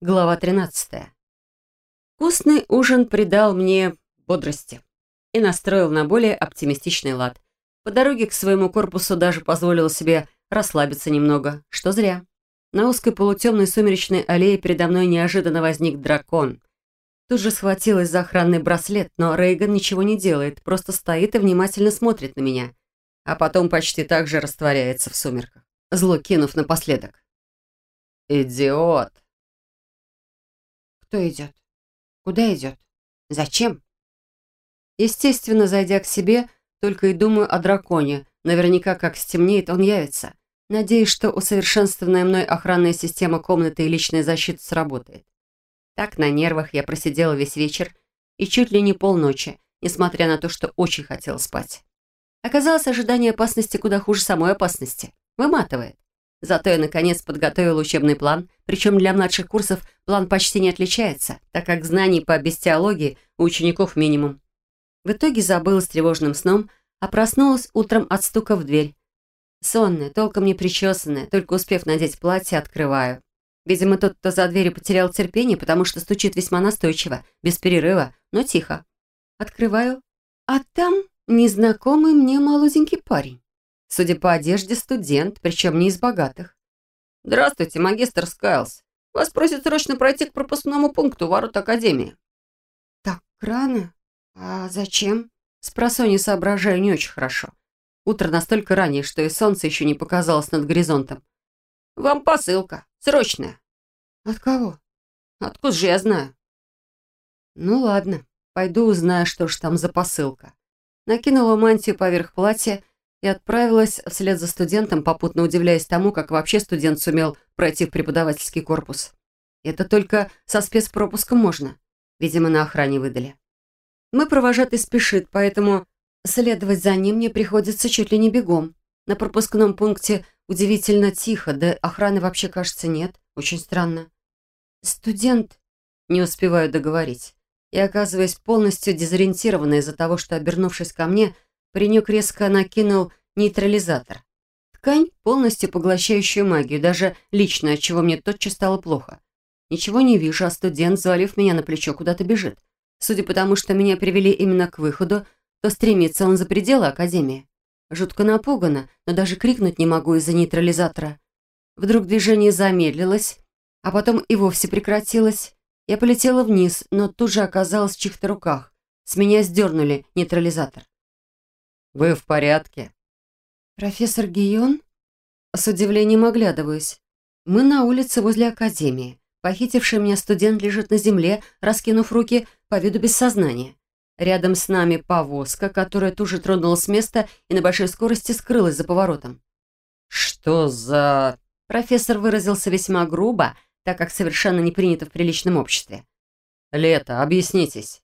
Глава 13. Вкусный ужин придал мне бодрости и настроил на более оптимистичный лад. По дороге к своему корпусу даже позволила себе расслабиться немного, что зря. На узкой полутемной сумеречной аллее передо мной неожиданно возник дракон. Тут же схватилась за охранный браслет, но Рейган ничего не делает, просто стоит и внимательно смотрит на меня, а потом почти так же растворяется в сумерках, зло кинув напоследок: «Идиот!» Кто идет? Куда идет? Зачем? Естественно, зайдя к себе, только и думаю о драконе. Наверняка, как стемнеет, он явится. Надеюсь, что усовершенствованная мной охранная система комнаты и личная защита сработает. Так, на нервах я просидела весь вечер и чуть ли не полночи, несмотря на то, что очень хотела спать. Оказалось, ожидание опасности куда хуже самой опасности. Выматывает. Зато я, наконец, подготовила учебный план, причем для младших курсов план почти не отличается, так как знаний по бестиологии у учеников минимум. В итоге забыла с тревожным сном, а проснулась утром от стука в дверь. Сонная, толком не причесанная, только успев надеть платье, открываю. Видимо, тот, кто за дверью, потерял терпение, потому что стучит весьма настойчиво, без перерыва, но тихо. Открываю, а там незнакомый мне молоденький парень. Судя по одежде, студент, причем не из богатых. «Здравствуйте, магистр Скайлс. Вас просят срочно пройти к пропускному пункту ворот Академии». Так рано? А зачем? Спросонья соображаю не очень хорошо. Утро настолько раннее, что и солнце еще не показалось над горизонтом. «Вам посылка. Срочная». От кого? «Откуда же я знаю?» «Ну ладно, пойду узнаю, что ж там за посылка». Накинула мантию поверх платья и отправилась вслед за студентом, попутно удивляясь тому, как вообще студент сумел пройти в преподавательский корпус. Это только со спецпропуском можно. Видимо, на охране выдали. Мой провожатый спешит, поэтому следовать за ним мне приходится чуть ли не бегом. На пропускном пункте удивительно тихо, да охраны вообще, кажется, нет. Очень странно. «Студент...» Не успеваю договорить. И оказываясь полностью дезориентированной из-за того, что, обернувшись ко мне, паренек резко накинул нейтрализатор. Ткань, полностью поглощающую магию, даже лично, отчего мне тотчас стало плохо. Ничего не вижу, а студент, завалив меня на плечо, куда-то бежит. Судя по тому, что меня привели именно к выходу, то стремится он за пределы Академии. Жутко напугана, но даже крикнуть не могу из-за нейтрализатора. Вдруг движение замедлилось, а потом и вовсе прекратилось. Я полетела вниз, но тут же оказалась в чьих-то руках. С меня сдернули нейтрализатор. «Вы в порядке?» «Профессор Гийон?» С удивлением оглядываюсь. Мы на улице возле Академии. Похитивший меня студент лежит на земле, раскинув руки, по виду без сознания. Рядом с нами повозка, которая тут же тронулась с места и на большой скорости скрылась за поворотом. «Что за...» Профессор выразился весьма грубо, так как совершенно не принято в приличном обществе. «Лето, объяснитесь».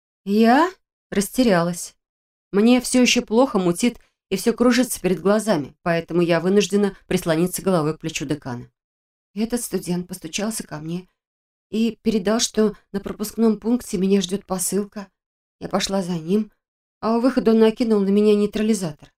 Я растерялась. Мне все еще плохо, мутит, и все кружится перед глазами, поэтому я вынуждена прислониться головой к плечу декана. Этот студент постучался ко мне и передал, что на пропускном пункте меня ждет посылка. Я пошла за ним, а у выхода он накинул на меня нейтрализатор.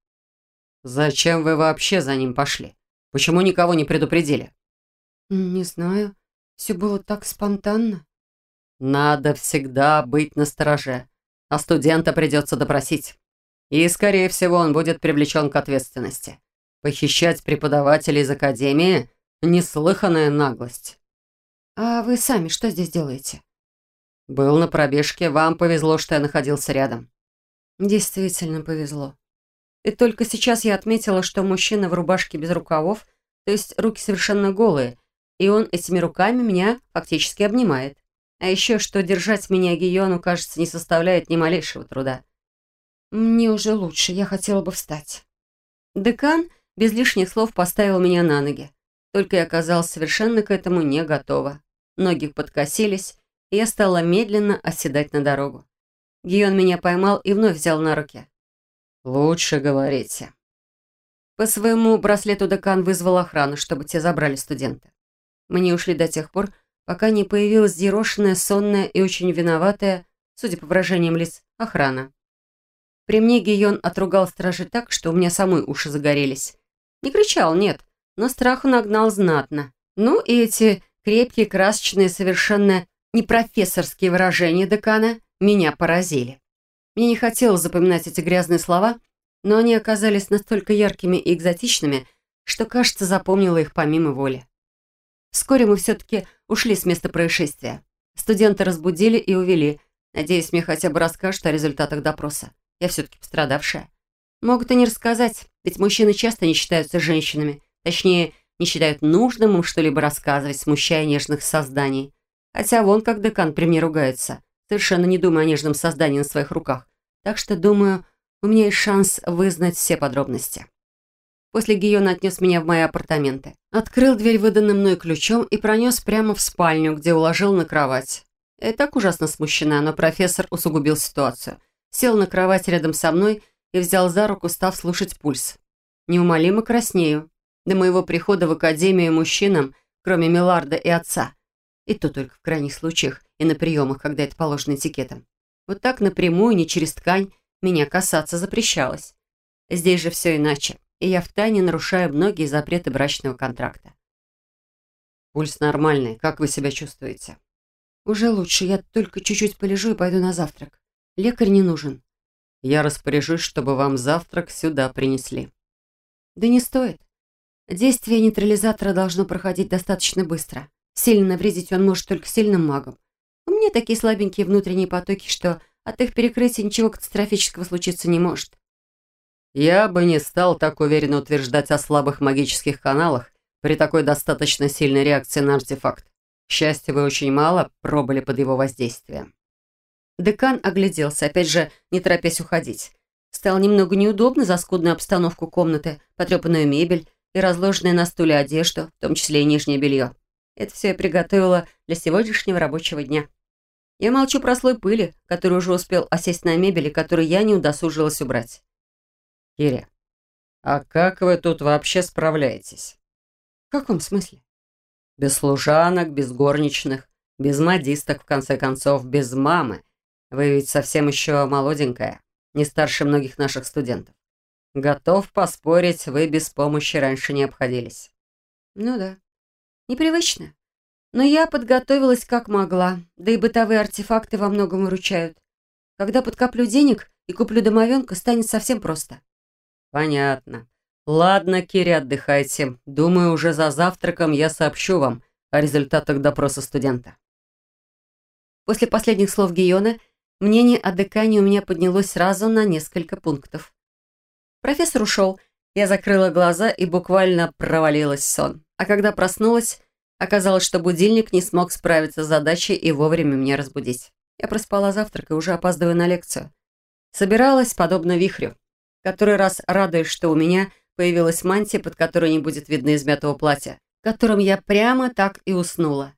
«Зачем вы вообще за ним пошли? Почему никого не предупредили?» «Не знаю. Все было так спонтанно». «Надо всегда быть настороже, а студента придется допросить. И, скорее всего, он будет привлечен к ответственности. Похищать преподавателей из Академии — неслыханная наглость». «А вы сами что здесь делаете?» «Был на пробежке. Вам повезло, что я находился рядом». «Действительно повезло. И только сейчас я отметила, что мужчина в рубашке без рукавов, то есть руки совершенно голые, и он этими руками меня фактически обнимает. А еще, что держать меня Гийону, кажется, не составляет ни малейшего труда. Мне уже лучше, я хотела бы встать. Декан без лишних слов поставил меня на ноги. Только я оказалась совершенно к этому не готова. Ноги подкосились, и я стала медленно оседать на дорогу. Гийон меня поймал и вновь взял на руки. «Лучше говорите». По своему браслету декан вызвал охрану, чтобы те забрали студента. Мы не ушли до тех пор, пока не появилась взъерошенная, сонная и очень виноватая, судя по выражениям лиц, охрана. При мне Гийон отругал стражи так, что у меня самой уши загорелись. Не кричал, нет, но страху нагнал знатно. Ну и эти крепкие, красочные, совершенно не профессорские выражения декана меня поразили. Мне не хотелось запоминать эти грязные слова, но они оказались настолько яркими и экзотичными, что, кажется, запомнила их помимо воли. Вскоре мы все-таки ушли с места происшествия. Студенты разбудили и увели. Надеюсь, мне хотя бы расскажут о результатах допроса. Я все-таки пострадавшая. Могут и не рассказать, ведь мужчины часто не считаются женщинами. Точнее, не считают нужным им что-либо рассказывать, смущая нежных созданий. Хотя вон как декан при мне ругается, совершенно не думая о нежном создании на своих руках. Так что, думаю, у меня есть шанс вызнать все подробности. После Гийон отнес меня в мои апартаменты. Открыл дверь выданным мной ключом и пронес прямо в спальню, где уложил на кровать. Я и так ужасно смущена, но профессор усугубил ситуацию. Сел на кровать рядом со мной и взял за руку, став слушать пульс. Неумолимо краснею. До моего прихода в академию мужчинам, кроме Миларда и отца, и то только в крайних случаях и на приемах, когда это положено этикетом. Вот так напрямую, не через ткань, меня касаться запрещалось. Здесь же все иначе, и я втайне нарушаю многие запреты брачного контракта. Пульс нормальный. Как вы себя чувствуете? Уже лучше. Я только чуть-чуть полежу и пойду на завтрак. Лекарь не нужен. Я распоряжусь, чтобы вам завтрак сюда принесли. Да не стоит. Действие нейтрализатора должно проходить достаточно быстро. Сильно навредить он может только сильным магам. У меня такие слабенькие внутренние потоки, что от их перекрытия ничего катастрофического случиться не может. Я бы не стал так уверенно утверждать о слабых магических каналах при такой достаточно сильной реакции на артефакт. К счастью, вы очень мало пробыли под его воздействием. Декан огляделся, опять же, не торопясь уходить. Стало немного неудобно за скудную обстановку комнаты, потрепанную мебель и разложенную на стуле одежду, в том числе и нижнее белье. Это все я приготовила для сегодняшнего рабочего дня. Я молчу про слой пыли, который уже успел осесть на мебели, который я не удосужилась убрать. Кири, а как вы тут вообще справляетесь? В каком смысле? Без служанок, без горничных, без модисток, в конце концов, без мамы. Вы ведь совсем еще молоденькая, не старше многих наших студентов. Готов поспорить, вы без помощи раньше не обходились. Ну да, непривычно. Но я подготовилась как могла, да и бытовые артефакты во многом выручают. Когда подкоплю денег и куплю домовенка, станет совсем просто. Понятно. Ладно, Кири, отдыхайте. Думаю, уже за завтраком я сообщу вам о результатах допроса студента. После последних слов Гийона мнение о декане у меня поднялось сразу на несколько пунктов. Профессор ушел, я закрыла глаза и буквально провалилась в сон. А когда проснулась, оказалось, что будильник не смог справиться с задачей и вовремя меня разбудить. Я проспала завтрак и уже опаздываю на лекцию. Собиралась, подобно вихрю. Который раз радуюсь, что у меня появилась мантия, под которой не будет видно измятого платья, в котором я прямо так и уснула.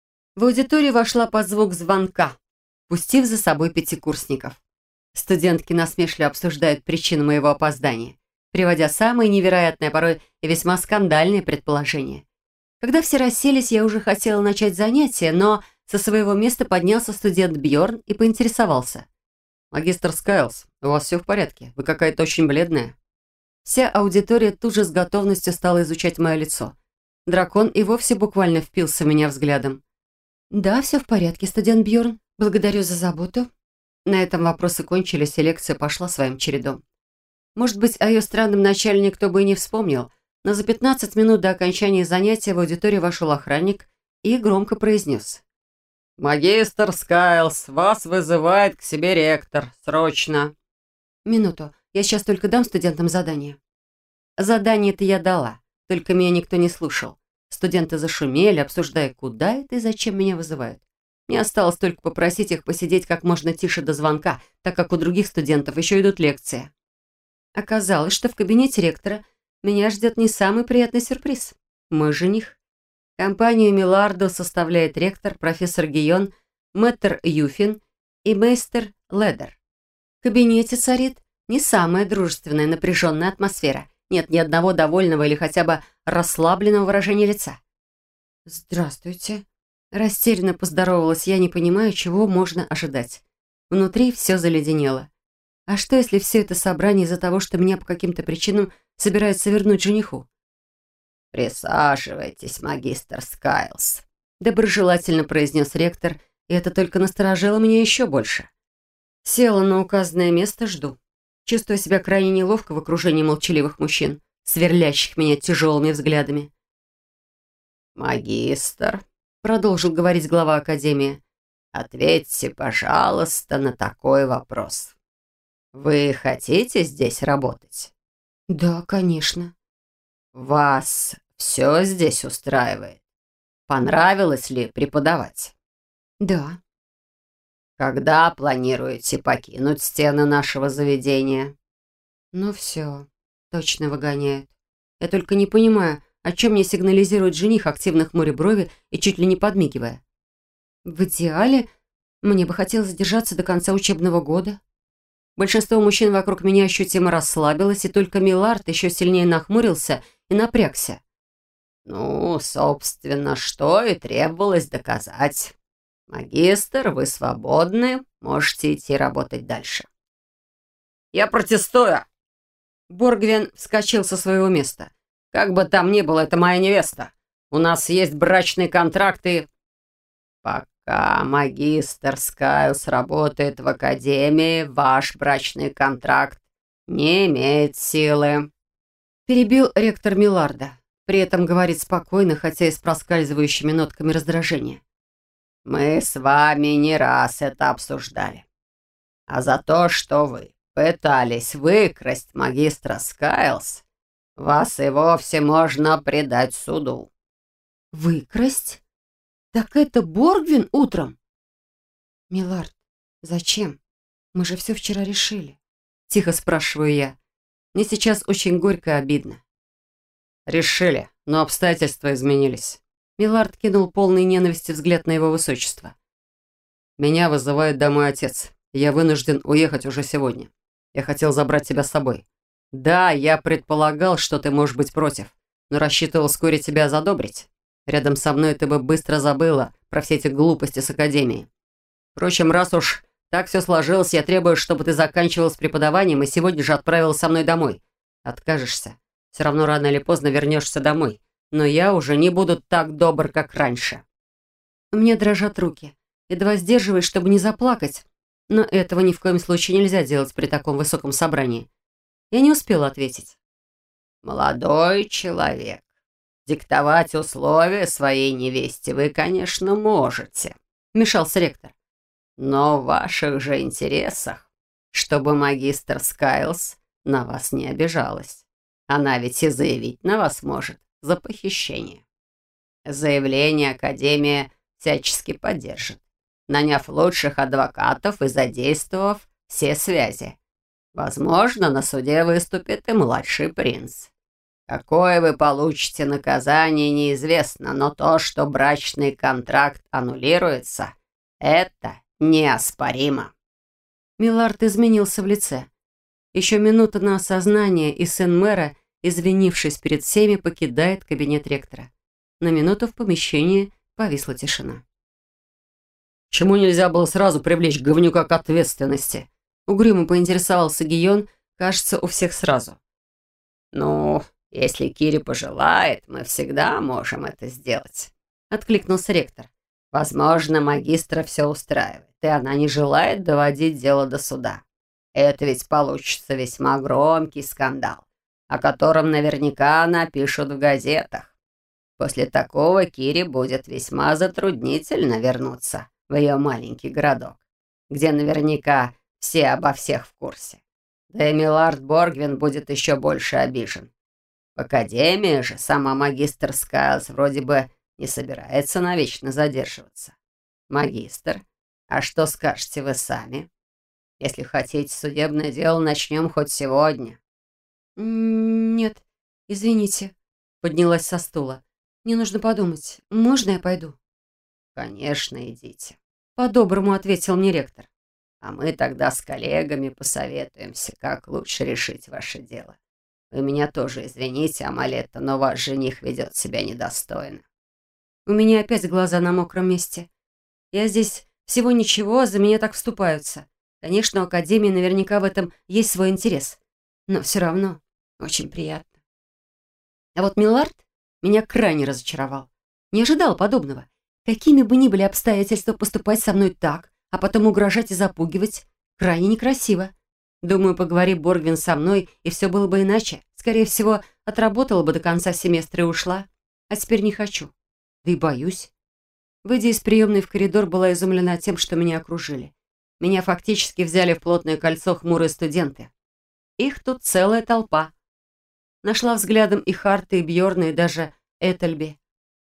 В аудиторию вошла под звук звонка, пустив за собой пятикурсников. Студентки насмешливо обсуждают причину моего опоздания, приводя самые невероятные, а порой и весьма скандальные предположения. Когда все расселись, я уже хотела начать занятие, но со своего места поднялся студент Бьорн и поинтересовался. «Магистр Скайлс, у вас все в порядке? Вы какая-то очень бледная». Вся аудитория тут же с готовностью стала изучать мое лицо. Дракон и вовсе буквально впился в меня взглядом. «Да, все в порядке, студент Бьорн. Благодарю за заботу». На этом вопросы кончились, и лекция пошла своим чередом. Может быть, о ее странном начале никто бы и не вспомнил, но за 15 минут до окончания занятия в аудиторию вошел охранник и громко произнес. «Магистр Скайлс, вас вызывает к себе ректор. Срочно!» «Минуту. Я сейчас только дам студентам задание». Задание-то я дала, только меня никто не слушал. Студенты зашумели, обсуждая, куда это и зачем меня вызывают. Мне осталось только попросить их посидеть как можно тише до звонка, так как у других студентов еще идут лекции. Оказалось, что в кабинете ректора меня ждет не самый приятный сюрприз. Мой жених. Компанию Миларду составляет ректор, профессор Гийон, мэтр Юфин и мейстер Ледер. В кабинете царит не самая дружественная напряженная атмосфера. Нет ни одного довольного или хотя бы расслабленного выражения лица. «Здравствуйте». Растерянно поздоровалась я, не понимая, чего можно ожидать. Внутри все заледенело. А что, если все это собрание из-за того, что меня по каким-то причинам собираются вернуть жениху? «Присаживайтесь, магистр Скайлс», доброжелательно произнес ректор, и это только насторожило меня еще больше. Села на указанное место, жду. Чувствуя себя крайне неловко в окружении молчаливых мужчин, сверлящих меня тяжелыми взглядами. «Магистр», — продолжил говорить глава Академии, — «ответьте, пожалуйста, на такой вопрос. Вы хотите здесь работать? «Да, конечно». Вас все здесь устраивает? Понравилось ли преподавать? «Да». Когда планируете покинуть стены нашего заведения? Ну все, точно выгоняют. Я только не понимаю, о чем мне сигнализирует жених, активно хмуря брови и чуть ли не подмигивая. В идеале мне бы хотелось задержаться до конца учебного года. Большинство мужчин вокруг меня ощутимо расслабилось, и только Миллард еще сильнее нахмурился и напрягся. Ну, собственно, что и требовалось доказать. Магистр, вы свободны, можете идти работать дальше. Я протестую! Боргвен вскочил со своего места. Как бы там ни было, это моя невеста. У нас есть брачный контракт и... Пока магистр Скайлс работает в академии, ваш брачный контракт не имеет силы. Перебил ректор Милларда. При этом говорит спокойно, хотя и с проскальзывающими нотками раздражения. Мы с вами не раз это обсуждали. А за то, что вы пытались выкрасть магистра Скайлс, вас и вовсе можно предать суду. Выкрасть? Так это Боргвин утром? Миллард, зачем? Мы же все вчера решили. Тихо спрашиваю я. Мне сейчас очень горько и обидно. Решили, но обстоятельства изменились. Миллард кинул полный ненависти взгляд на его высочество. Меня вызывает домой отец. Я вынужден уехать уже сегодня. Я хотел забрать тебя с собой. Да, я предполагал, что ты можешь быть против, но рассчитывал вскоре тебя задобрить. Рядом со мной ты бы быстро забыла про все эти глупости с академией. Впрочем, раз уж так все сложилось, я требую, чтобы ты заканчивал с преподаванием и сегодня же отправилась со мной домой. Откажешься, все равно рано или поздно вернешься домой. Но я уже не буду так добр, как раньше. У меня дрожат руки. Едва сдерживаюсь, чтобы не заплакать. Но этого ни в коем случае нельзя делать при таком высоком собрании. Я не успела ответить. Молодой человек, диктовать условия своей невесте вы, конечно, можете, вмешался ректор. Но в ваших же интересах, чтобы магистр Скайлс на вас не обижалась. Она ведь и заявить на вас может за похищение. Заявление Академия всячески поддержит, наняв лучших адвокатов и задействовав все связи. Возможно, на суде выступит и младший принц. Какое вы получите наказание, неизвестно, но то, что брачный контракт аннулируется, это неоспоримо. Миллард изменился в лице. Еще минута на осознание, и сын мэра, извинившись перед всеми, покидает кабинет ректора. На минуту в помещении повисла тишина. «Чему нельзя было сразу привлечь говнюка к ответственности?» Угрюмо поинтересовался Гийон, кажется, у всех сразу. «Ну, если Кири пожелает, мы всегда можем это сделать», — откликнулся ректор. «Возможно, магистра все устраивает, и она не желает доводить дело до суда. Это ведь получится весьма громкий скандал, о котором наверняка напишут в газетах. После такого Кире будет весьма затруднительно вернуться в ее маленький городок, где наверняка все обо всех в курсе. Да и Миллард Боргвин будет еще больше обижен. В академии же сама магистр Скайлс вроде бы не собирается навечно задерживаться. Магистр, а что скажете вы сами? Если хотите судебное дело, начнем хоть сегодня». «Нет, извините», — поднялась со стула. «Мне нужно подумать. Можно я пойду?» «Конечно, идите», — по-доброму ответил мне ректор. «А мы тогда с коллегами посоветуемся, как лучше решить ваше дело. Вы меня тоже извините, Амалетта, но ваш жених ведет себя недостойно». У меня опять глаза на мокром месте. Я здесь всего ничего, а за меня так вступаются. Конечно, у Академии наверняка в этом есть свой интерес. Но все равно очень приятно. А вот Миллард меня крайне разочаровал. Не ожидал подобного. Какими бы ни были обстоятельства, поступать со мной так, а потом угрожать и запугивать, крайне некрасиво. Думаю, поговори Боргвин со мной, и все было бы иначе. Скорее всего, отработала бы до конца семестра и ушла. А теперь не хочу. Да и боюсь. Выйдя из приемной в коридор, была изумлена тем, что меня окружили. Меня фактически взяли в плотное кольцо хмурые студенты. Их тут целая толпа. Нашла взглядом и Харта, и Бьорна, и даже Этельби.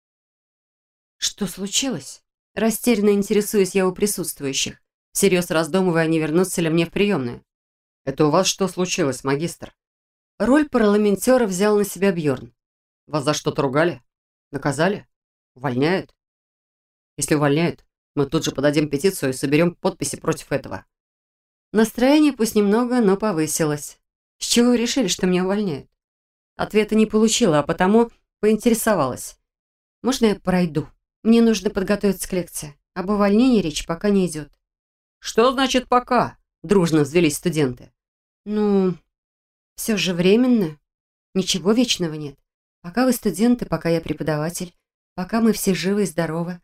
Что случилось? Растерянно интересуюсь я у присутствующих, всерьез раздумывая, не вернуться ли мне в приемную. «Это у вас что случилось, магистр?» Роль парламентера взял на себя Бьорн. «Вас за что-то ругали? Наказали? Увольняют? Если увольняют, мы тут же подадим петицию и соберем подписи против этого». Настроение пусть немного, но повысилось. С чего вы решили, что меня увольняют? Ответа не получила, а потому поинтересовалась. Можно я пройду? Мне нужно подготовиться к лекции. Об увольнении речь пока не идет. «Что значит «пока»?» Дружно взвелись студенты. Ну, все же временно. Ничего вечного нет. Пока вы студенты, пока я преподаватель, пока мы все живы и здоровы.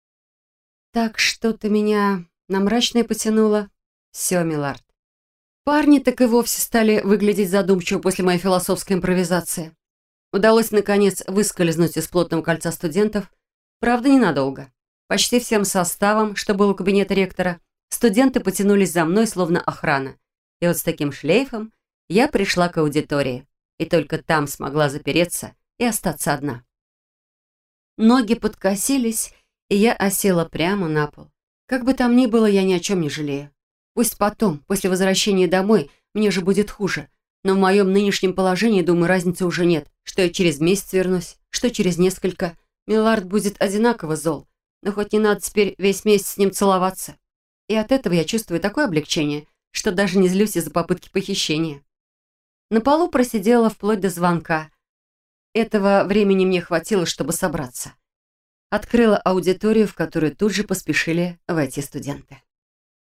Так что-то меня на мрачное потянуло. Все, Милард. Парни так и вовсе стали выглядеть задумчиво после моей философской импровизации. Удалось, наконец, выскользнуть из плотного кольца студентов. Правда, ненадолго. Почти всем составом, что был у кабинета ректора, студенты потянулись за мной, словно охрана. И вот с таким шлейфом я пришла к аудитории. И только там смогла запереться и остаться одна. Ноги подкосились, и я осела прямо на пол. Как бы там ни было, я ни о чем не жалею. Пусть потом, после возвращения домой, мне же будет хуже. Но в моем нынешнем положении, думаю, разницы уже нет. Что я через месяц вернусь, что через несколько. Милард будет одинаково зол. Но хоть не надо теперь весь месяц с ним целоваться. И от этого я чувствую такое облегчение, что даже не злюсь из-за попытки похищения. На полу просидела вплоть до звонка. Этого времени мне хватило, чтобы собраться. Открыла аудиторию, в которую тут же поспешили войти студенты.